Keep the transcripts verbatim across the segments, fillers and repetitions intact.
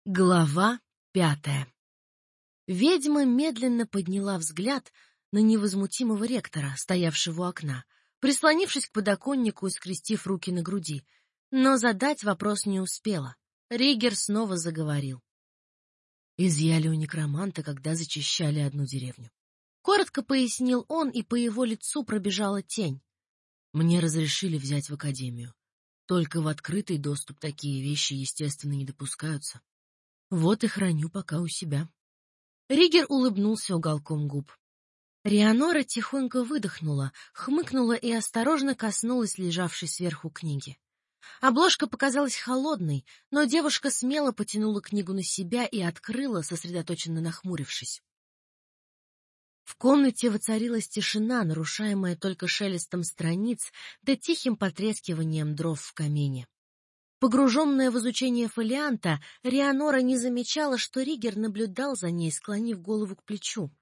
Глава пятая. Ведьма медленно подняла взгляд на невозмутимого ректора, стоявшего у окна, прислонившись к подоконнику и скрестив руки на груди, но задать вопрос не успела. Ригер снова заговорил. Изъяли у некроманта, когда зачищали одну деревню. Коротко пояснил он, и по его лицу пробежала тень. Мне разрешили взять в академию. Только в открытый доступ такие вещи, естественно, не допускаются. Вот и храню пока у себя. Ригер улыбнулся уголком губ. Рианора тихонько выдохнула, хмыкнула и осторожно коснулась лежавшей сверху книги. Обложка показалась холодной, но девушка смело потянула книгу на себя и открыла, сосредоточенно нахмурившись. В комнате воцарилась тишина, нарушаемая только шелестом страниц да тихим потрескиванием дров в камине. Погруженная в изучение фолианта, Рианора не замечала, что Ригер наблюдал за ней, склонив голову к плечу.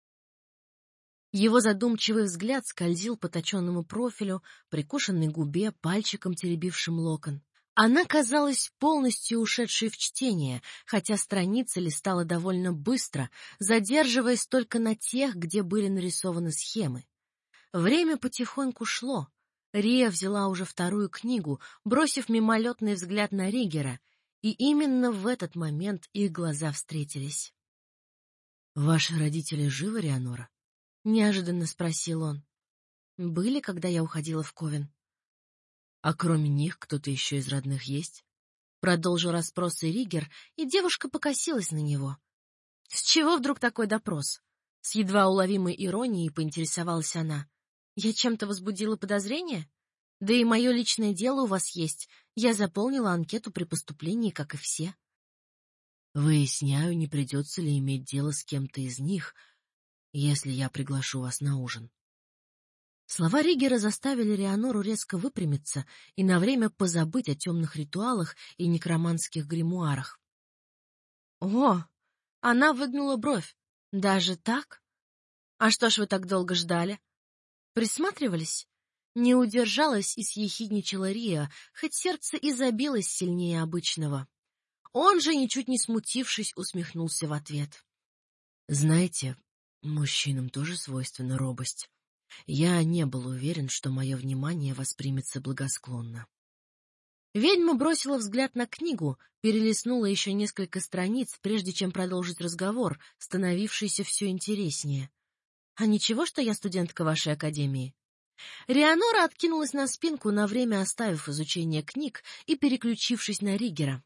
Его задумчивый взгляд скользил по точенному профилю, прикушенной губе, пальчиком теребившим локон. Она казалась полностью ушедшей в чтение, хотя страница листала довольно быстро, задерживаясь только на тех, где были нарисованы схемы. Время потихоньку шло. Рия взяла уже вторую книгу, бросив мимолетный взгляд на Ригера, и именно в этот момент их глаза встретились. — Ваши родители живы, Рианора? — неожиданно спросил он. — Были, когда я уходила в Ковен. — А кроме них кто-то еще из родных есть? Продолжил расспросы Ригер, и девушка покосилась на него. — С чего вдруг такой допрос? С едва уловимой иронией поинтересовалась она. Я чем-то возбудила подозрение? Да и мое личное дело у вас есть. Я заполнила анкету при поступлении, как и все. Выясняю, не придется ли иметь дело с кем-то из них, если я приглашу вас на ужин. Слова Ригера заставили Рианору резко выпрямиться и на время позабыть о темных ритуалах и некроманских гримуарах. О, она выгнула бровь. Даже так? А что ж вы так долго ждали? Присматривались? Не удержалась и съехидничала Рия, хоть сердце и забилось сильнее обычного. Он же, ничуть не смутившись, усмехнулся в ответ. Знаете, мужчинам тоже свойственна робость. Я не был уверен, что мое внимание воспримется благосклонно. Ведьма бросила взгляд на книгу, перелистнула еще несколько страниц, прежде чем продолжить разговор, становившийся все интереснее. А ничего, что я студентка вашей академии? Рианора откинулась на спинку, на время оставив изучение книг и переключившись на Ригера.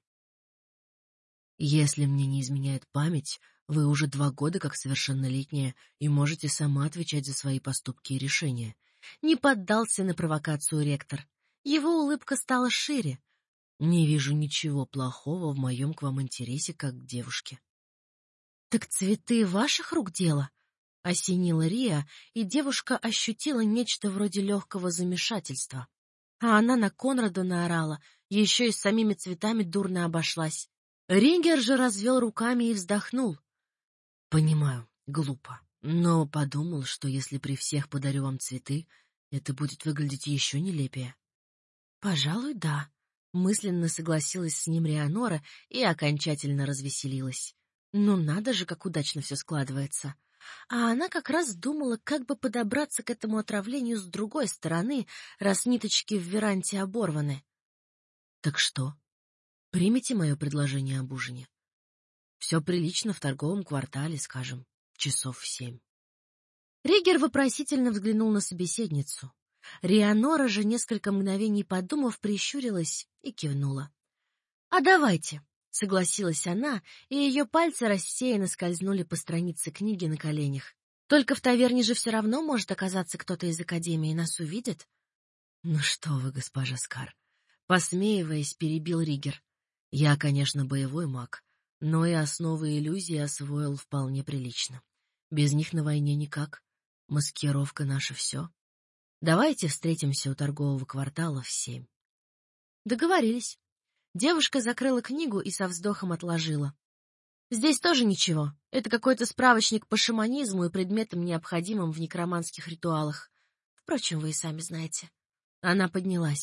Если мне не изменяет память, вы уже два года как совершеннолетняя и можете сама отвечать за свои поступки и решения. Не поддался на провокацию ректор. Его улыбка стала шире. Не вижу ничего плохого в моем к вам интересе как к девушке. Так цветы ваших рук дело? Осенила Рия, и девушка ощутила нечто вроде легкого замешательства. А она на Конрада наорала, еще и с самими цветами дурно обошлась. Ригер же развел руками и вздохнул. — Понимаю, глупо, но подумал, что если при всех подарю вам цветы, это будет выглядеть еще нелепее. — Пожалуй, да, — мысленно согласилась с ним Рианора и окончательно развеселилась. Ну надо же, как удачно все складывается. А она как раз думала, как бы подобраться к этому отравлению с другой стороны, раз ниточки в веранте оборваны. — Так что? Примите мое предложение об ужине? Все прилично в торговом квартале, скажем, часов в семь. Ригер вопросительно взглянул на собеседницу. Рианора же, несколько мгновений подумав, прищурилась и кивнула. — А давайте. — согласилась она, и ее пальцы рассеянно скользнули по странице книги на коленях. — Только в таверне же все равно может оказаться кто-то из академии, нас увидит. — Ну что вы, госпожа Скар, — посмеиваясь, перебил Ригер. — Я, конечно, боевой маг, но и основы иллюзии освоил вполне прилично. Без них на войне никак. Маскировка — наше все. Давайте встретимся у торгового квартала в семь. Договорились. Девушка закрыла книгу и со вздохом отложила. Здесь тоже ничего. Это какой-то справочник по шаманизму и предметам, необходимым в некроманских ритуалах. Впрочем, вы и сами знаете. Она поднялась.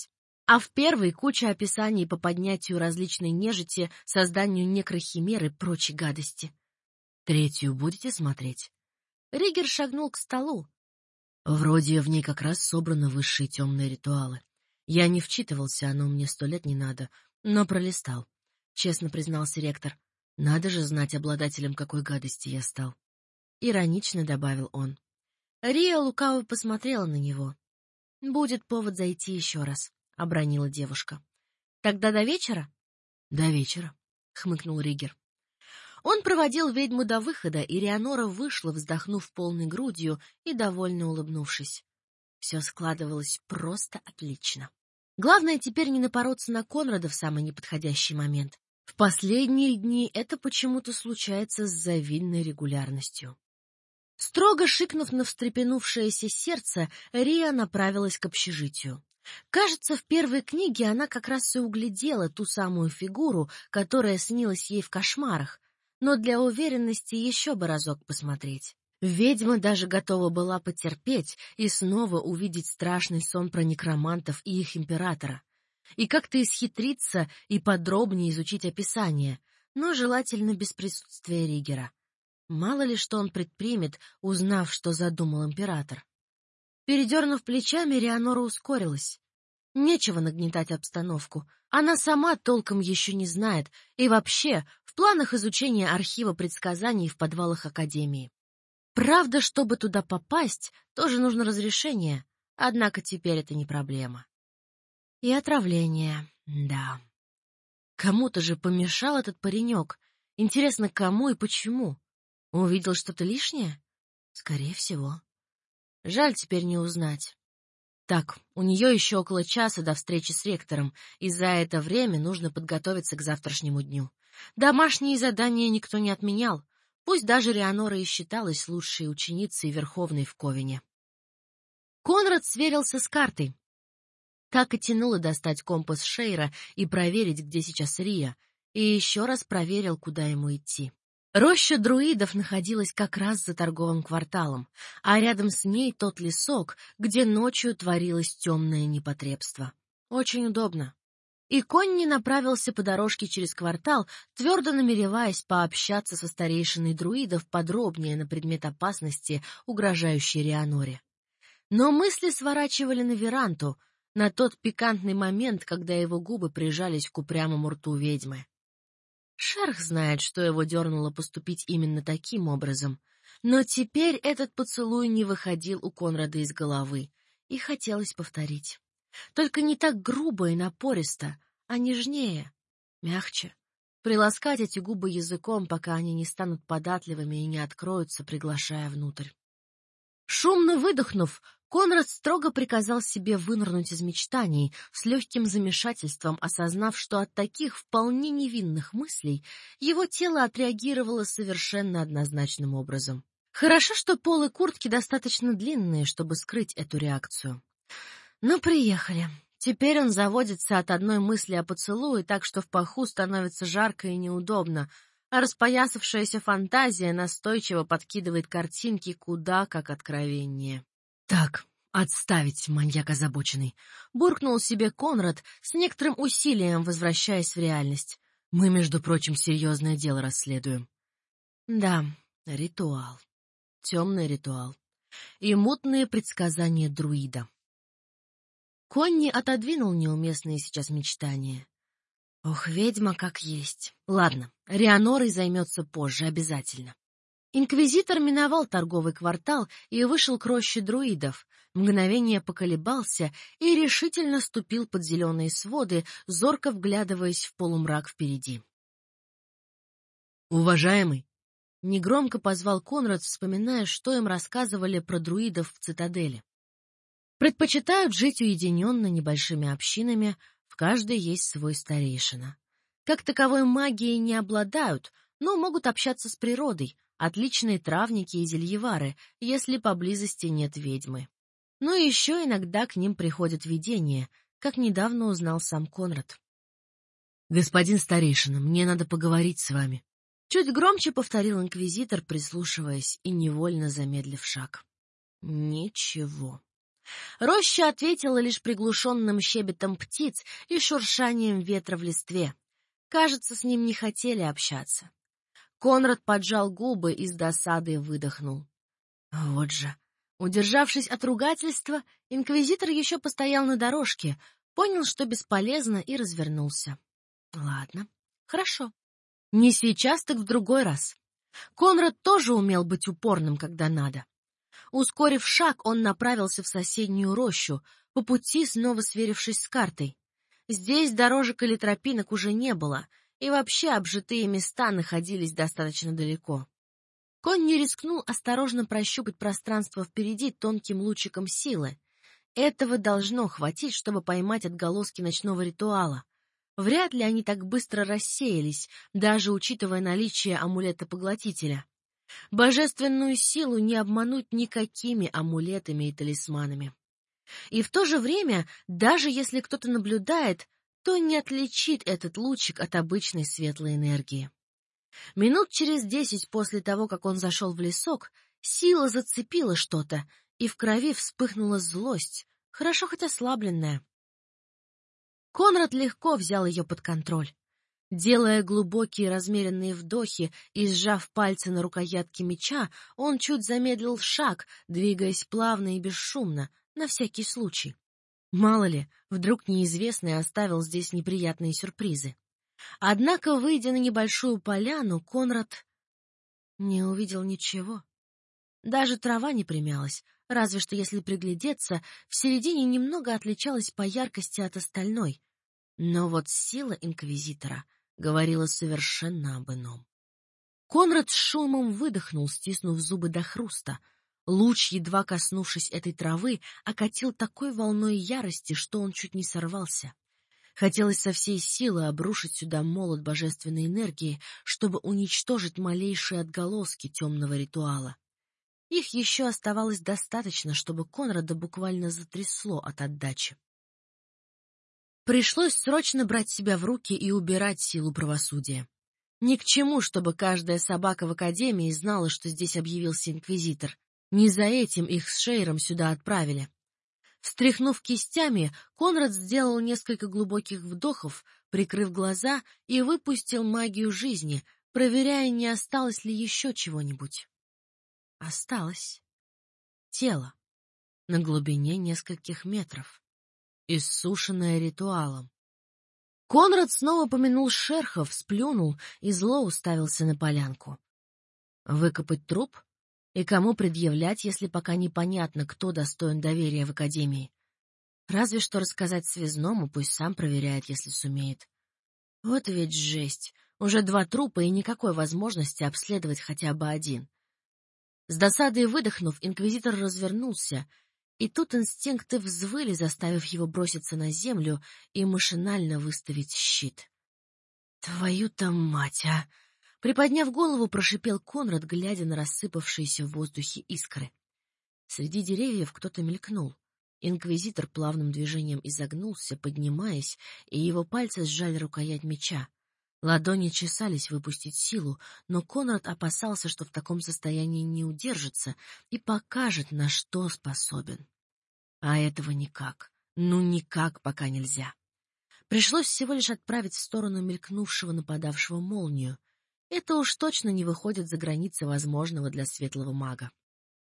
А в первой куча описаний по поднятию различной нежити, созданию некрохимер и прочей гадости. Третью будете смотреть? Ригер шагнул к столу. Вроде в ней как раз собраны высшие темные ритуалы. Я не вчитывался, оно мне сто лет не надо, но пролистал. Честно признался ректор. Надо же знать обладателем какой гадости я стал. Иронично добавил он. Рия лукаво посмотрела на него. «Будет повод зайти еще раз», — обронила девушка. «Тогда до вечера?» «До вечера», — хмыкнул Ригер. Он проводил ведьму до выхода, и Рианора вышла, вздохнув полной грудью и довольно улыбнувшись. Все складывалось просто отлично. Главное теперь не напороться на Конрада в самый неподходящий момент. В последние дни это почему-то случается с завидной регулярностью. Строго шикнув на встрепенувшееся сердце, Рия направилась к общежитию. Кажется, в первой книге она как раз и углядела ту самую фигуру, которая снилась ей в кошмарах, но для уверенности еще бы разок посмотреть. Ведьма даже готова была потерпеть и снова увидеть страшный сон про некромантов и их императора. И как-то исхитриться и подробнее изучить описание, но желательно без присутствия Ригера. Мало ли что он предпримет, узнав, что задумал император. Передернув плечами, Рианора ускорилась. Нечего нагнетать обстановку. Она сама толком еще не знает, и вообще в планах изучения архива предсказаний в подвалах Академии. Правда, чтобы туда попасть, тоже нужно разрешение, однако теперь это не проблема. И отравление, да. Кому-то же помешал этот паренек. Интересно, кому и почему? Увидел что-то лишнее? Скорее всего. Жаль теперь не узнать. Так, у нее еще около часа до встречи с ректором, и за это время нужно подготовиться к завтрашнему дню. Домашние задания никто не отменял, пусть даже Рианора и считалась лучшей ученицей Верховной в Ковине. Конрад сверился с картой. Так и тянуло достать компас Шейра и проверить, где сейчас Рия, и еще раз проверил, куда ему идти. Роща друидов находилась как раз за торговым кварталом, а рядом с ней тот лесок, где ночью творилось темное непотребство. Очень удобно. И Конни направился по дорожке через квартал, твердо намереваясь пообщаться со старейшиной друидов подробнее на предмет опасности, угрожающей Рианоре. Но мысли сворачивали на Веранту, на тот пикантный момент, когда его губы прижались к упрямому рту ведьмы. Шерх знает, что его дернуло поступить именно таким образом, но теперь этот поцелуй не выходил у Конрада из головы, и хотелось повторить. Только не так грубо и напористо, а нежнее, мягче. Приласкать эти губы языком, пока они не станут податливыми и не откроются, приглашая внутрь. Шумно выдохнув, Конрад строго приказал себе вынырнуть из мечтаний, с легким замешательством осознав, что от таких вполне невинных мыслей его тело отреагировало совершенно однозначным образом. Хорошо, что полы куртки достаточно длинные, чтобы скрыть эту реакцию. Ну, приехали. Теперь он заводится от одной мысли о поцелуе, так что в паху становится жарко и неудобно, а распоясавшаяся фантазия настойчиво подкидывает картинки куда как откровеннее. «Так, отставить, маньяк озабоченный!» — буркнул себе Конрад, с некоторым усилием возвращаясь в реальность. «Мы, между прочим, серьезное дело расследуем». Да, ритуал. Темный ритуал. И мутные предсказания друида. Конни отодвинул неуместные сейчас мечтания. Ох, ведьма как есть. Ладно, Рианорой займется позже, обязательно. Инквизитор миновал торговый квартал и вышел к роще друидов, мгновение поколебался и решительно ступил под зеленые своды, зорко вглядываясь в полумрак впереди. «Уважаемый!» — негромко позвал Конрад, вспоминая, что им рассказывали про друидов в цитадели. Предпочитают жить уединенно небольшими общинами, в каждой есть свой старейшина. Как таковой магией не обладают, но могут общаться с природой, отличные травники и зельевары, если поблизости нет ведьмы. Но еще иногда к ним приходят видения, как недавно узнал сам Конрад. «Господин старейшина, мне надо поговорить с вами», — чуть громче повторил инквизитор, прислушиваясь и невольно замедлив шаг. Ничего. Роща ответила лишь приглушенным щебетом птиц и шуршанием ветра в листве. Кажется, с ним не хотели общаться. Конрад поджал губы и с досадой выдохнул. Вот же. Удержавшись от ругательства, инквизитор еще постоял на дорожке, понял, что бесполезно, и развернулся. Ладно, хорошо. Не сейчас, так в другой раз. Конрад тоже умел быть упорным, когда надо. Ускорив шаг, он направился в соседнюю рощу, по пути снова сверившись с картой. Здесь дорожек или тропинок уже не было, и вообще обжитые места находились достаточно далеко. Конь не рискнул осторожно прощупать пространство впереди тонким лучиком силы. Этого должно хватить, чтобы поймать отголоски ночного ритуала. Вряд ли они так быстро рассеялись, даже учитывая наличие амулета-поглотителя. Божественную силу не обмануть никакими амулетами и талисманами. И в то же время, даже если кто-то наблюдает, то не отличит этот лучик от обычной светлой энергии. Минут через десять после того, как он зашел в лесок, сила зацепила что-то, и в крови вспыхнула злость, хорошо хоть ослабленная. Конрад легко взял ее под контроль. Делая глубокие размеренные вдохи и сжав пальцы на рукоятке меча, он чуть замедлил шаг, двигаясь плавно и бесшумно, на всякий случай. Мало ли, вдруг неизвестный оставил здесь неприятные сюрпризы. Однако, выйдя на небольшую поляну, Конрад не увидел ничего. Даже трава не примялась, разве что, если приглядеться, в середине немного отличалась по яркости от остальной. Но вот сила инквизитора говорила совершенно об ином. Конрад с шумом выдохнул, стиснув зубы до хруста. Луч, едва коснувшись этой травы, окатил такой волной ярости, что он чуть не сорвался. Хотелось со всей силы обрушить сюда молот божественной энергии, чтобы уничтожить малейшие отголоски темного ритуала. Их еще оставалось достаточно, чтобы Конрада буквально затрясло от отдачи. Пришлось срочно брать себя в руки и убирать силу правосудия. Ни к чему, чтобы каждая собака в академии знала, что здесь объявился инквизитор. Не за этим их с Шейром сюда отправили. Встряхнув кистями, Конрад сделал несколько глубоких вдохов, прикрыв глаза, и выпустил магию жизни, проверяя, не осталось ли еще чего-нибудь. Осталось. Тело. На глубине нескольких метров. Иссушенное ритуалом. Конрад снова помянул шерхов, сплюнул и зло уставился на полянку. Выкопать труп? И кому предъявлять, если пока непонятно, кто достоин доверия в академии? Разве что рассказать связному, пусть сам проверяет, если сумеет. Вот ведь жесть. Уже два трупа и никакой возможности обследовать хотя бы один. С досадой выдохнув, инквизитор развернулся, и тут инстинкты взвыли, заставив его броситься на землю и машинально выставить щит. «Твою-то мать, а!» Приподняв голову, прошипел Конрад, глядя на рассыпавшиеся в воздухе искры. Среди деревьев кто-то мелькнул. Инквизитор плавным движением изогнулся, поднимаясь, и его пальцы сжали рукоять меча. Ладони чесались выпустить силу, но Конрад опасался, что в таком состоянии не удержится и покажет, на что способен. А этого никак, ну никак пока нельзя. Пришлось всего лишь отправить в сторону мелькнувшего нападавшего молнию. Это уж точно не выходит за границы возможного для светлого мага.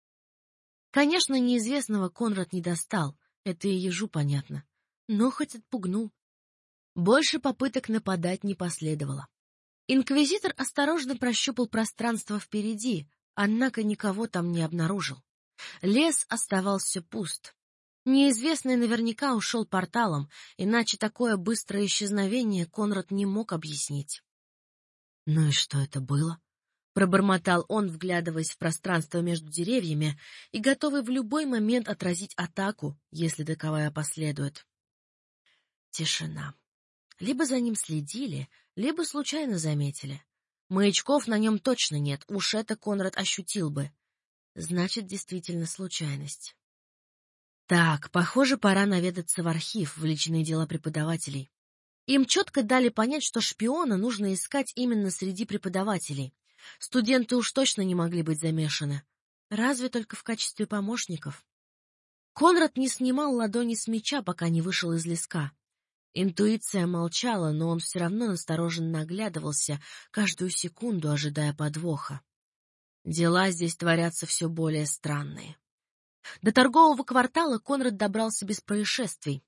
Конечно, неизвестного Конрад не достал, это и ежу понятно, но хоть отпугнул. Больше попыток нападать не последовало. Инквизитор осторожно прощупал пространство впереди, однако никого там не обнаружил. Лес оставался пуст. Неизвестный наверняка ушел порталом, иначе такое быстрое исчезновение Конрад не мог объяснить. «Ну и что это было?» — пробормотал он, вглядываясь в пространство между деревьями и готовый в любой момент отразить атаку, если таковая последует. Тишина. Либо за ним следили, либо случайно заметили. Маячков на нем точно нет, уж это Конрад ощутил бы. Значит, действительно случайность. Так, похоже, пора наведаться в архив, в личные дела преподавателей. Им четко дали понять, что шпиона нужно искать именно среди преподавателей. Студенты уж точно не могли быть замешаны. Разве только в качестве помощников. Конрад не снимал ладони с меча, пока не вышел из леска. Интуиция молчала, но он все равно настороженно оглядывался, каждую секунду ожидая подвоха. Дела здесь творятся все более странные. До торгового квартала Конрад добрался без происшествий.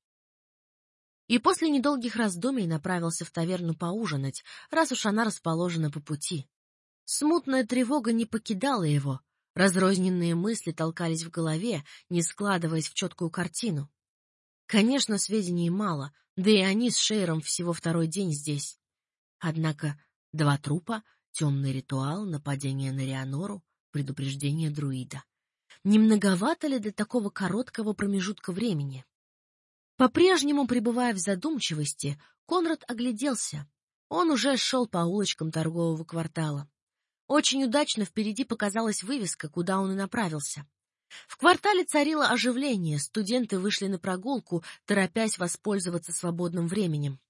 И после недолгих раздумий направился в таверну поужинать, раз уж она расположена по пути. Смутная тревога не покидала его. Разрозненные мысли толкались в голове, не складываясь в четкую картину. Конечно, сведений мало, да и они с Шейром всего второй день здесь. Однако два трупа, темный ритуал, нападение на Рианору, предупреждение друида. Не многовато ли для такого короткого промежутка времени? По-прежнему пребывая в задумчивости, Конрад огляделся. Он уже шел по улочкам торгового квартала. Очень удачно впереди показалась вывеска, куда он и направился. В квартале царило оживление, студенты вышли на прогулку, торопясь воспользоваться свободным временем.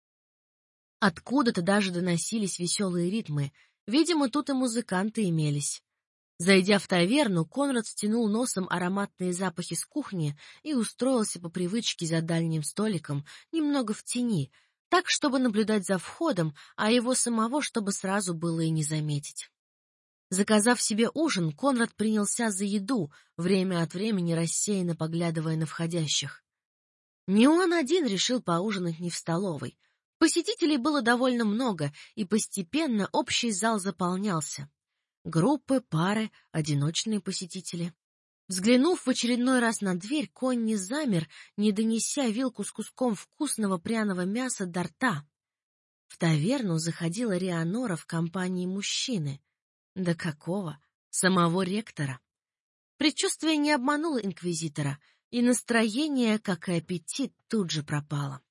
Откуда-то даже доносились веселые ритмы, видимо, тут и музыканты имелись. Зайдя в таверну, Конрад втянул носом ароматные запахи с кухни и устроился по привычке за дальним столиком, немного в тени, так, чтобы наблюдать за входом, а его самого, чтобы сразу было и не заметить. Заказав себе ужин, Конрад принялся за еду, время от времени рассеянно поглядывая на входящих. Не он один решил поужинать не в столовой. Посетителей было довольно много, и постепенно общий зал заполнялся. Группы, пары, одиночные посетители. Взглянув в очередной раз на дверь, Конни замер, не донеся вилку с куском вкусного пряного мяса до рта. В таверну заходила Рианора в компании мужчины. Да какого? Самого ректора. Предчувствие не обмануло инквизитора, и настроение, как и аппетит, тут же пропало.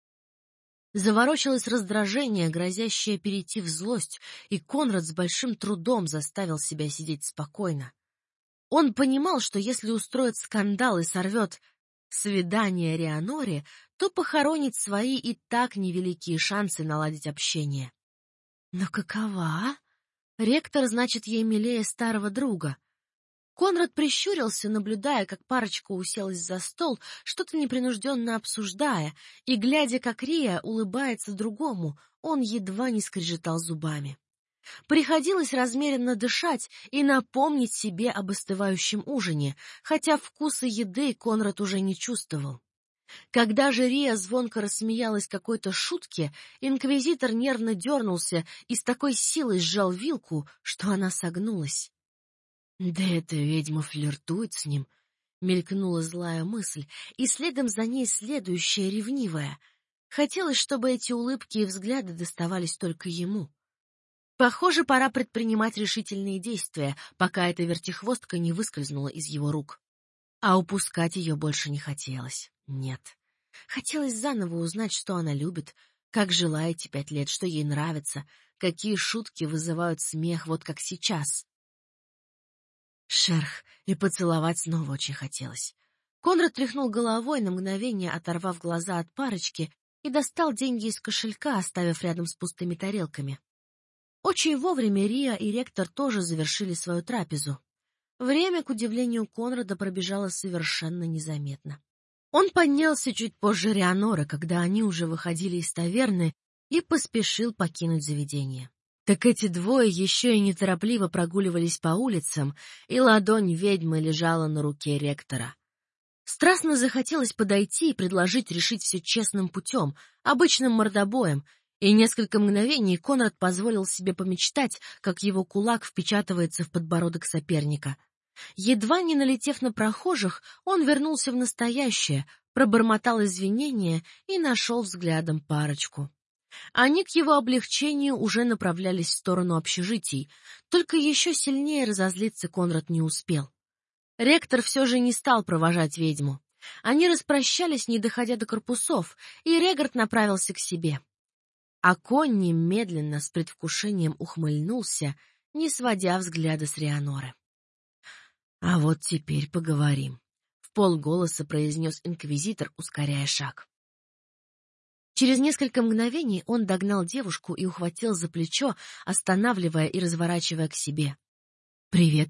Заворочилось раздражение, грозящее перейти в злость, и Конрад с большим трудом заставил себя сидеть спокойно. Он понимал, что если устроит скандал и сорвет свидание Рианоре, то похоронит свои и так невеликие шансы наладить общение. Но какова? Ректор, значит, ей милее старого друга. Конрад прищурился, наблюдая, как парочка уселась за стол, что-то непринужденно обсуждая, и, глядя, как Рия улыбается другому, он едва не скрежетал зубами. Приходилось размеренно дышать и напомнить себе об остывающем ужине, хотя вкуса еды Конрад уже не чувствовал. Когда же Рия звонко рассмеялась какой-то шутке, инквизитор нервно дернулся и с такой силой сжал вилку, что она согнулась. «Да эта ведьма флиртует с ним», — мелькнула злая мысль, и следом за ней следующая ревнивая. Хотелось, чтобы эти улыбки и взгляды доставались только ему. Похоже, пора предпринимать решительные действия, пока эта вертихвостка не выскользнула из его рук. А упускать ее больше не хотелось. Нет. Хотелось заново узнать, что она любит, как жила эти пять лет, что ей нравится, какие шутки вызывают смех, вот как сейчас. Шерх, и поцеловать снова очень хотелось. Конрад тряхнул головой, на мгновение оторвав глаза от парочки, и достал деньги из кошелька, оставив рядом с пустыми тарелками. Очень вовремя Рия и ректор тоже завершили свою трапезу. Время, к удивлению Конрада, пробежало совершенно незаметно. Он поднялся чуть позже Рианоры, когда они уже выходили из таверны, и поспешил покинуть заведение. Так эти двое еще и неторопливо прогуливались по улицам, и ладонь ведьмы лежала на руке ректора. Страстно захотелось подойти и предложить решить все честным путем, обычным мордобоем, и несколько мгновений Конрад позволил себе помечтать, как его кулак впечатывается в подбородок соперника. Едва не налетев на прохожих, он вернулся в настоящее, пробормотал извинения и нашел взглядом парочку. Они к его облегчению уже направлялись в сторону общежитий, только еще сильнее разозлиться Конрад не успел. Ректор все же не стал провожать ведьму. Они распрощались, не доходя до корпусов, и Регард направился к себе. А Конни медленно, с предвкушением ухмыльнулся, не сводя взгляда с Рианоры. «А вот теперь поговорим», — вполголоса произнес инквизитор, ускоряя шаг. Через несколько мгновений он догнал девушку и ухватил за плечо, останавливая и разворачивая к себе. «Привет».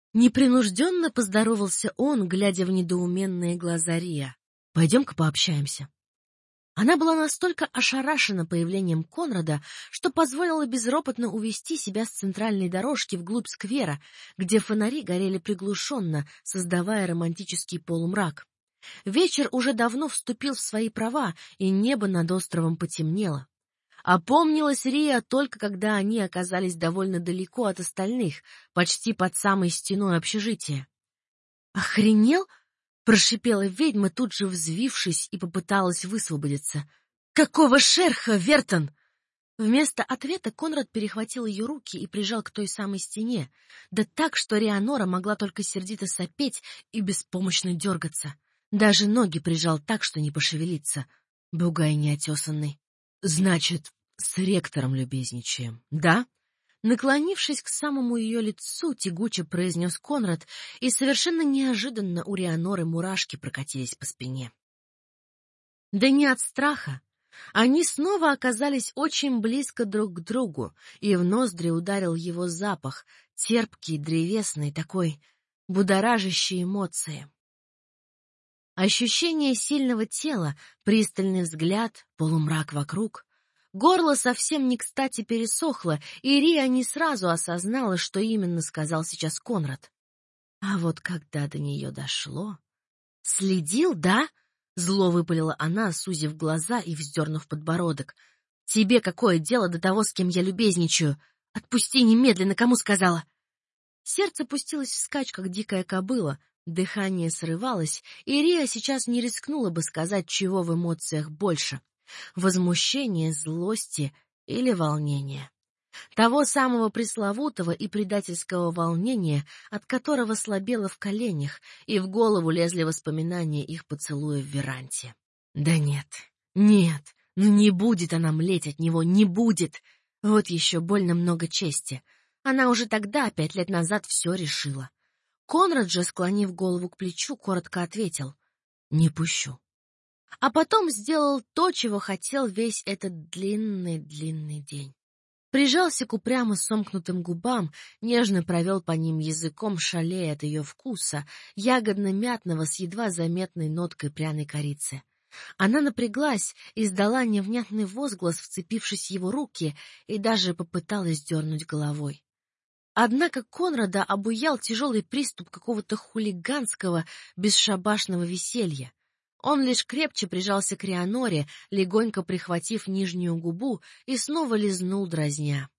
Непринужденно поздоровался он, глядя в недоуменные глаза Риа. «Пойдем-ка пообщаемся». Она была настолько ошарашена появлением Конрада, что позволила безропотно увести себя с центральной дорожки вглубь сквера, где фонари горели приглушенно, создавая романтический полумрак. Вечер уже давно вступил в свои права, и небо над островом потемнело. Опомнилась Рия только когда они оказались довольно далеко от остальных, почти под самой стеной общежития. «Охренел?» — прошипела ведьма, тут же взвившись, и попыталась высвободиться. «Какого шерха, Вертон?» Вместо ответа Конрад перехватил ее руки и прижал к той самой стене, да так, что Рианора могла только сердито сопеть и беспомощно дергаться. Даже ноги прижал так, что не пошевелиться. Бугай неотесанный. «Значит, с ректором любезничаем, да?» Наклонившись к самому ее лицу, тягуче произнес Конрад, и совершенно неожиданно у Рианоры мурашки прокатились по спине. Да не от страха. Они снова оказались очень близко друг к другу, и в ноздри ударил его запах, терпкий, древесный, такой будоражащий эмоции. Ощущение сильного тела, пристальный взгляд, полумрак вокруг. Горло совсем не кстати пересохло, и Рия не сразу осознала, что именно сказал сейчас Конрад. А вот когда до нее дошло... «Следил, да?» — зло выпалила она, сузив глаза и вздернув подбородок. «Тебе какое дело до того, с кем я любезничаю? Отпусти немедленно, кому сказала?» Сердце пустилось вскачь, как дикая кобыла, дыхание срывалось, и Рия сейчас не рискнула бы сказать, чего в эмоциях больше — возмущение, злости или волнения. Того самого пресловутого и предательского волнения, от которого слабело в коленях, и в голову лезли воспоминания их поцелуя в веранде. Да нет, нет, ну не будет она млеть от него, не будет. Вот еще больно много чести. Она уже тогда, пять лет назад, все решила. Конрад же, склонив голову к плечу, коротко ответил: «Не пущу». А потом сделал то, чего хотел весь этот длинный-длинный день. Прижался к упрямо сомкнутым губам, нежно провел по ним языком, шалея от ее вкуса, ягодно-мятного с едва заметной ноткой пряной корицы. Она напряглась, издала невнятный возглас, вцепившись в его руки, и даже попыталась дернуть головой. Однако Конрада обуял тяжелый приступ какого-то хулиганского, бесшабашного веселья. Он лишь крепче прижался к Рианоре, легонько прихватив нижнюю губу, и снова лизнул, дразня.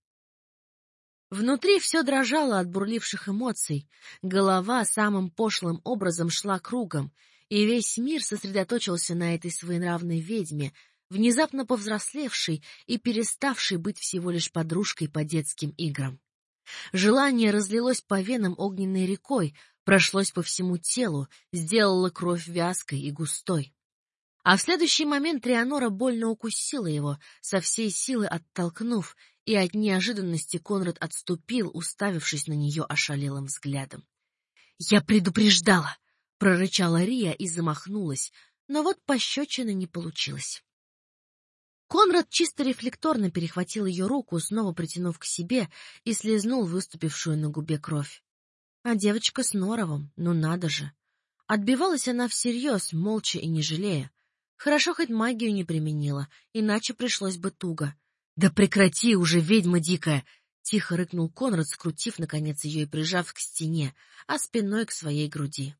Внутри все дрожало от бурливших эмоций, голова самым пошлым образом шла кругом, и весь мир сосредоточился на этой своенравной ведьме, внезапно повзрослевшей и переставшей быть всего лишь подружкой по детским играм. Желание разлилось по венам огненной рекой, прошлось по всему телу, сделало кровь вязкой и густой. А в следующий момент Рианора больно укусила его, со всей силы оттолкнув, и от неожиданности Конрад отступил, уставившись на нее ошалелым взглядом. «Я предупреждала!» — прорычала Рия и замахнулась, но вот пощечины не получилось. Конрад чисто рефлекторно перехватил ее руку, снова притянув к себе, и слезнул выступившую на губе кровь. А девочка с норовом, ну надо же. Отбивалась она всерьез, молча и не жалея. Хорошо хоть магию не применила, иначе пришлось бы туго. «Да прекрати уже, ведьма дикая!» — тихо рыкнул Конрад, скрутив, наконец, ее и прижав к стене, а спиной к своей груди.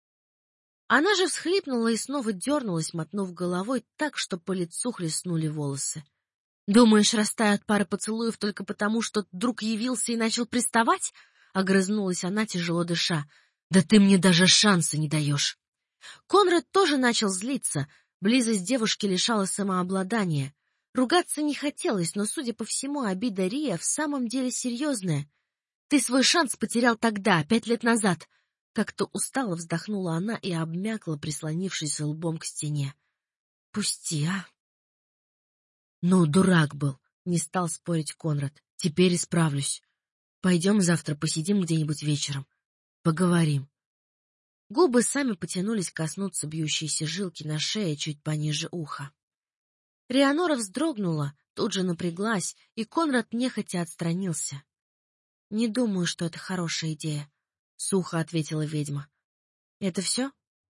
Она же всхлипнула и снова дернулась, мотнув головой так, что по лицу хлестнули волосы. «Думаешь, растают пары поцелуев только потому, что друг явился и начал приставать?» — огрызнулась она, тяжело дыша. «Да ты мне даже шанса не даешь!» Конрад тоже начал злиться, близость девушки лишала самообладания. Ругаться не хотелось, но, судя по всему, обида Рия в самом деле серьезная. «Ты свой шанс потерял тогда, пять лет назад!» Как-то устало вздохнула она и обмякла, прислонившись лбом к стене. «Пусти, а!» «Ну, дурак был!» — не стал спорить Конрад. «Теперь исправлюсь. Пойдем завтра посидим где-нибудь вечером. Поговорим». Губы сами потянулись коснуться бьющейся жилки на шее чуть пониже уха. Рианора вздрогнула, тут же напряглась, и Конрад нехотя отстранился. «Не думаю, что это хорошая идея», — сухо ответила ведьма. «Это все?»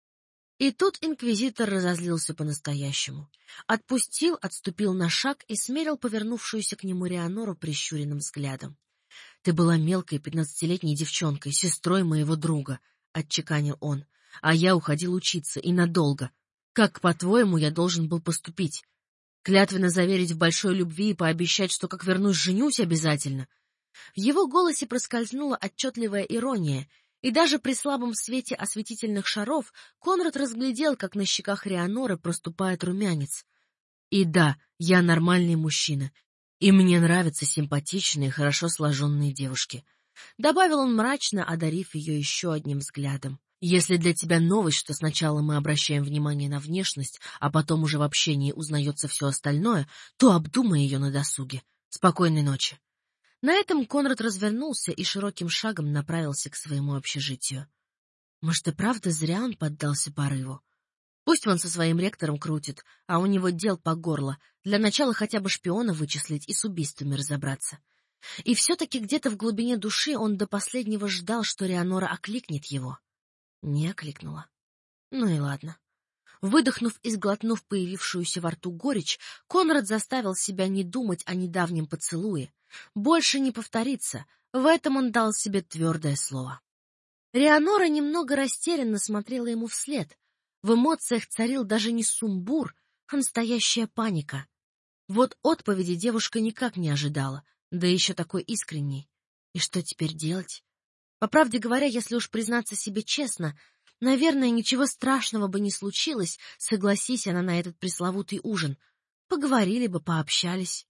И тут инквизитор разозлился по-настоящему. Отпустил, отступил на шаг и смерил повернувшуюся к нему Реанору прищуренным взглядом. «Ты была мелкой пятнадцатилетней девчонкой, сестрой моего друга», — отчеканил он. «А я уходил учиться, и надолго. Как, по-твоему, я должен был поступить? Клятвенно заверить в большой любви и пообещать, что как вернусь, женюсь обязательно?» В его голосе проскользнула отчетливая ирония, и даже при слабом свете осветительных шаров Конрад разглядел, как на щеках Реаноры проступает румянец. «И да, я нормальный мужчина, и мне нравятся симпатичные, хорошо сложенные девушки», — добавил он мрачно, одарив ее еще одним взглядом. «Если для тебя новость, что сначала мы обращаем внимание на внешность, а потом уже в общении узнается все остальное, то обдумай ее на досуге. Спокойной ночи». На этом Конрад развернулся и широким шагом направился к своему общежитию. Может, и правда зря он поддался порыву? Пусть он со своим ректором крутит, а у него дел по горло, для начала хотя бы шпиона вычислить и с убийствами разобраться. И все-таки где-то в глубине души он до последнего ждал, что Реанора окликнет его. Не окликнула. Ну и ладно. Выдохнув и сглотнув появившуюся во рту горечь, Конрад заставил себя не думать о недавнем поцелуе. Больше не повторится, в этом он дал себе твердое слово. Реанора немного растерянно смотрела ему вслед. В эмоциях царил даже не сумбур, а настоящая паника. Вот отповеди девушка никак не ожидала, да еще такой искренней. И что теперь делать? По правде говоря, если уж признаться себе честно, наверное, ничего страшного бы не случилось, согласись она на этот пресловутый ужин. Поговорили бы, пообщались.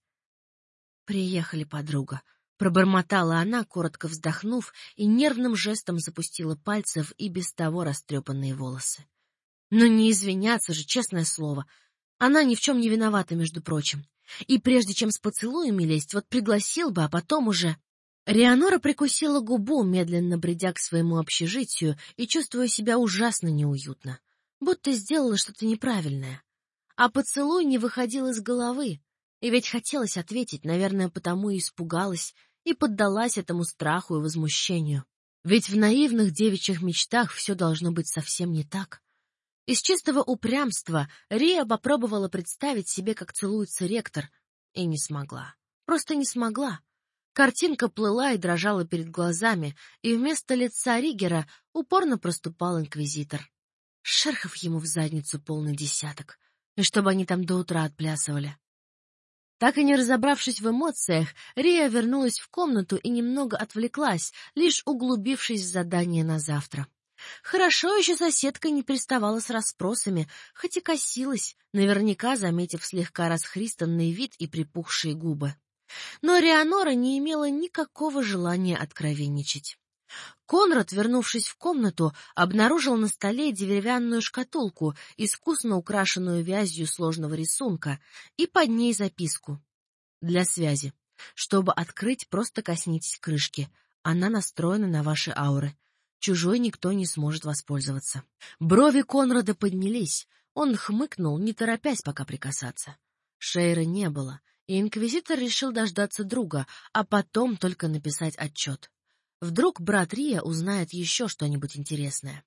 «Приехали, подруга», — пробормотала она, коротко вздохнув, и нервным жестом запустила пальцы в и без того растрепанные волосы. Но не извиняться же, честное слово. Она ни в чем не виновата, между прочим. И прежде чем с поцелуями лезть, вот пригласил бы, а потом уже... Реанора прикусила губу, медленно бредя к своему общежитию и чувствуя себя ужасно неуютно, будто сделала что-то неправильное. А поцелуй не выходил из головы. И ведь хотелось ответить, наверное, потому и испугалась, и поддалась этому страху и возмущению. Ведь в наивных девичьих мечтах все должно быть совсем не так. Из чистого упрямства Рия попробовала представить себе, как целуется ректор, и не смогла. Просто не смогла. Картинка плыла и дрожала перед глазами, и вместо лица Ригера упорно проступал инквизитор. Шерхов ему в задницу полный десяток, и чтобы они там до утра отплясывали. Так и не разобравшись в эмоциях, Рия вернулась в комнату и немного отвлеклась, лишь углубившись в задание на завтра. Хорошо еще соседка не приставала с расспросами, хоть и косилась, наверняка заметив слегка расхристанный вид и припухшие губы. Но Реанора не имела никакого желания откровенничать. Конрад, вернувшись в комнату, обнаружил на столе деревянную шкатулку, искусно украшенную вязью сложного рисунка, и под ней записку. «Для связи. Чтобы открыть, просто коснитесь крышки. Она настроена на ваши ауры. Чужой никто не сможет воспользоваться». Брови Конрада поднялись. Он хмыкнул, не торопясь пока прикасаться. Шейры не было, и инквизитор решил дождаться друга, а потом только написать отчет. Вдруг брат Рия узнает еще что-нибудь интересное.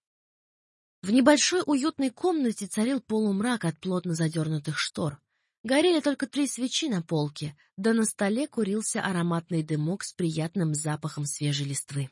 В небольшой уютной комнате царил полумрак от плотно задернутых штор. Горели только три свечи на полке, да на столе курился ароматный дымок с приятным запахом свежей листвы.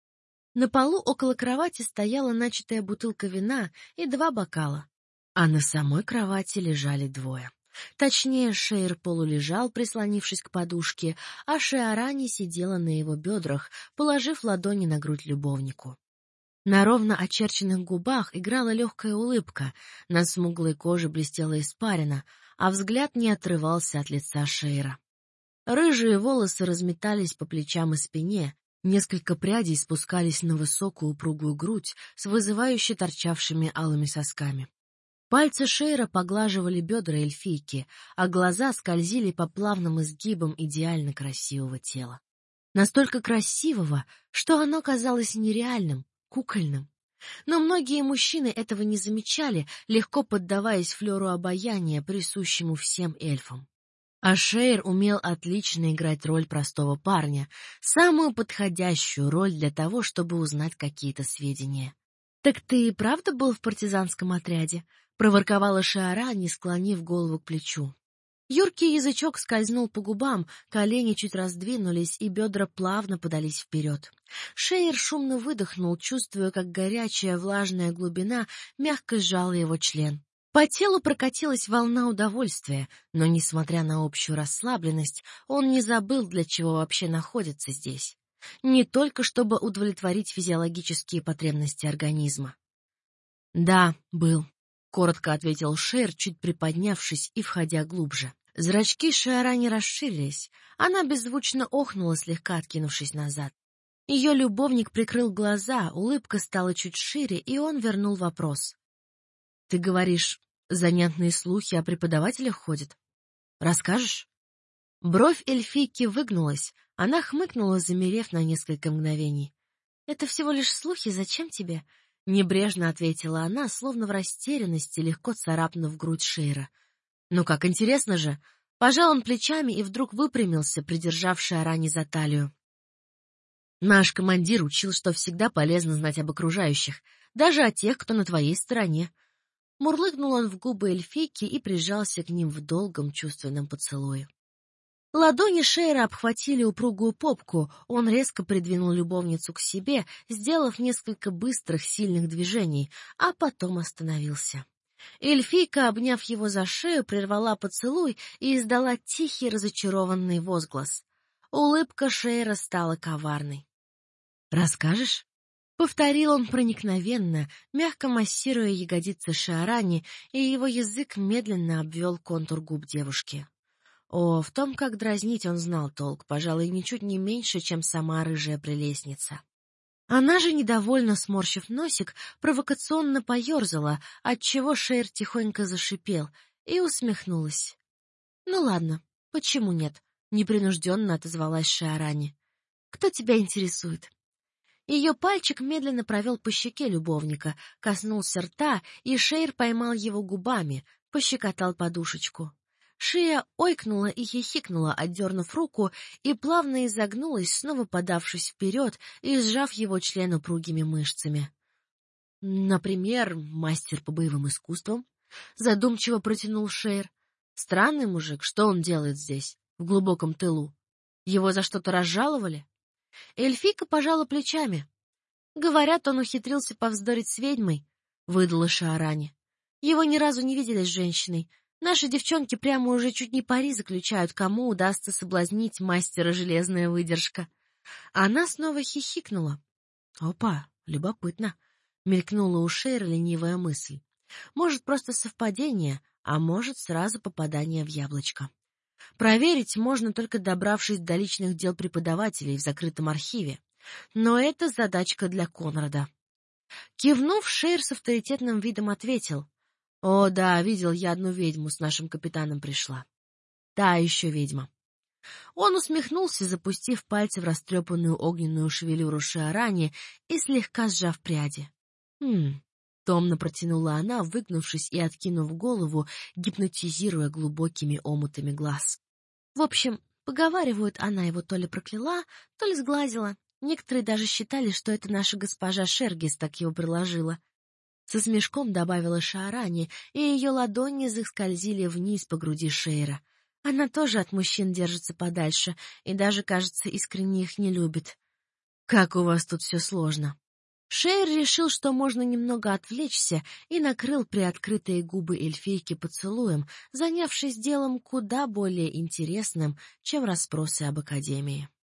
На полу около кровати стояла начатая бутылка вина и два бокала, а на самой кровати лежали двое. Точнее, Шейр полулежал, прислонившись к подушке, а Шиарани сидела на его бедрах, положив ладони на грудь любовнику. На ровно очерченных губах играла легкая улыбка, на смуглой коже блестела испарина, а взгляд не отрывался от лица Шейра. Рыжие волосы разметались по плечам и спине, несколько прядей спускались на высокую упругую грудь с вызывающе торчавшими алыми сосками. Пальцы Шейра поглаживали бедра эльфийки, а глаза скользили по плавным изгибам идеально красивого тела. Настолько красивого, что оно казалось нереальным, кукольным. Но многие мужчины этого не замечали, легко поддаваясь флеру обаяния, присущему всем эльфам. А Шейр умел отлично играть роль простого парня, самую подходящую роль для того, чтобы узнать какие-то сведения. «Так ты и правда был в партизанском отряде?» — проворковала Шиарани, склонив голову к плечу. Юркий язычок скользнул по губам, колени чуть раздвинулись, и бедра плавно подались вперед. Шейр шумно выдохнул, чувствуя, как горячая влажная глубина мягко сжала его член. По телу прокатилась волна удовольствия, но, несмотря на общую расслабленность, он не забыл, для чего вообще находится здесь. Не только чтобы удовлетворить физиологические потребности организма. «Да, был», — коротко ответил Шейр, чуть приподнявшись и входя глубже. Зрачки Шиарани расширились. Она беззвучно охнула, слегка откинувшись назад. Ее любовник прикрыл глаза, улыбка стала чуть шире, и он вернул вопрос. «Ты говоришь, занятные слухи о преподавателях ходят? Расскажешь?» Бровь эльфийки выгнулась, она хмыкнула, замерев на несколько мгновений. «Это всего лишь слухи, зачем тебе?» — небрежно ответила она, словно в растерянности, легко царапнув грудь Шейра. «Ну как, интересно же!» Пожал он плечами и вдруг выпрямился, придержав Шиарани за талию. «Наш командир учил, что всегда полезно знать об окружающих, даже о тех, кто на твоей стороне». Мурлыкнул он в губы эльфийки и прижался к ним в долгом чувственном поцелуе. Ладони Шейра обхватили упругую попку, он резко придвинул любовницу к себе, сделав несколько быстрых, сильных движений, а потом остановился. Эльфийка, обняв его за шею, прервала поцелуй и издала тихий разочарованный возглас. Улыбка Шейра стала коварной. «Расскажешь?» — повторил он проникновенно, мягко массируя ягодицы Шиарани, и его язык медленно обвел контур губ девушки. О, в том, как дразнить, он знал толк, пожалуй, ничуть не меньше, чем сама рыжая прелестница. Она же, недовольно сморщив носик, провокационно поерзала, отчего Шейр тихонько зашипел, и усмехнулась. «Ну ладно, почему нет?» — непринужденно отозвалась Шиарани. «Кто тебя интересует?» Ее пальчик медленно провел по щеке любовника, коснулся рта, и Шейр поймал его губами, пощекотал подушечку. Шия ойкнула и хихикнула, отдернув руку, и плавно изогнулась, снова подавшись вперед и сжав его член упругими мышцами. «Например, мастер по боевым искусствам?» — задумчиво протянул Шейр. «Странный мужик, что он делает здесь, в глубоком тылу? Его за что-то разжаловали?» Эльфийка пожала плечами. «Говорят, он ухитрился повздорить с ведьмой», — выдала Шиарани. «Его ни разу не видели с женщиной. Наши девчонки прямо уже чуть не пари заключают, кому удастся соблазнить мастера железная выдержка». Она снова хихикнула. «Опа, любопытно», — мелькнула у Шейра ленивая мысль. «Может, просто совпадение, а может, сразу попадание в яблочко. Проверить можно, только добравшись до личных дел преподавателей в закрытом архиве. Но это задачка для Конрада». Кивнув, Шейр с авторитетным видом ответил. «О, да, видел я одну ведьму, с нашим капитаном пришла. Та еще ведьма». Он усмехнулся, запустив пальцы в растрепанную огненную шевелюру Шиарани и слегка сжав пряди. «Хм...» — томно протянула она, выгнувшись и откинув голову, гипнотизируя глубокими омутами глаз. В общем, поговаривают, она его то ли прокляла, то ли сглазила. Некоторые даже считали, что это наша госпожа Шергис так его приложила. Со смешком добавила Шиарани, и ее ладони заскользили вниз по груди Шейра. Она тоже от мужчин держится подальше и даже, кажется, искренне их не любит. «Как у вас тут все сложно!» Шейр решил, что можно немного отвлечься, и накрыл приоткрытые губы эльфийки поцелуем, занявшись делом куда более интересным, чем расспросы об Академии.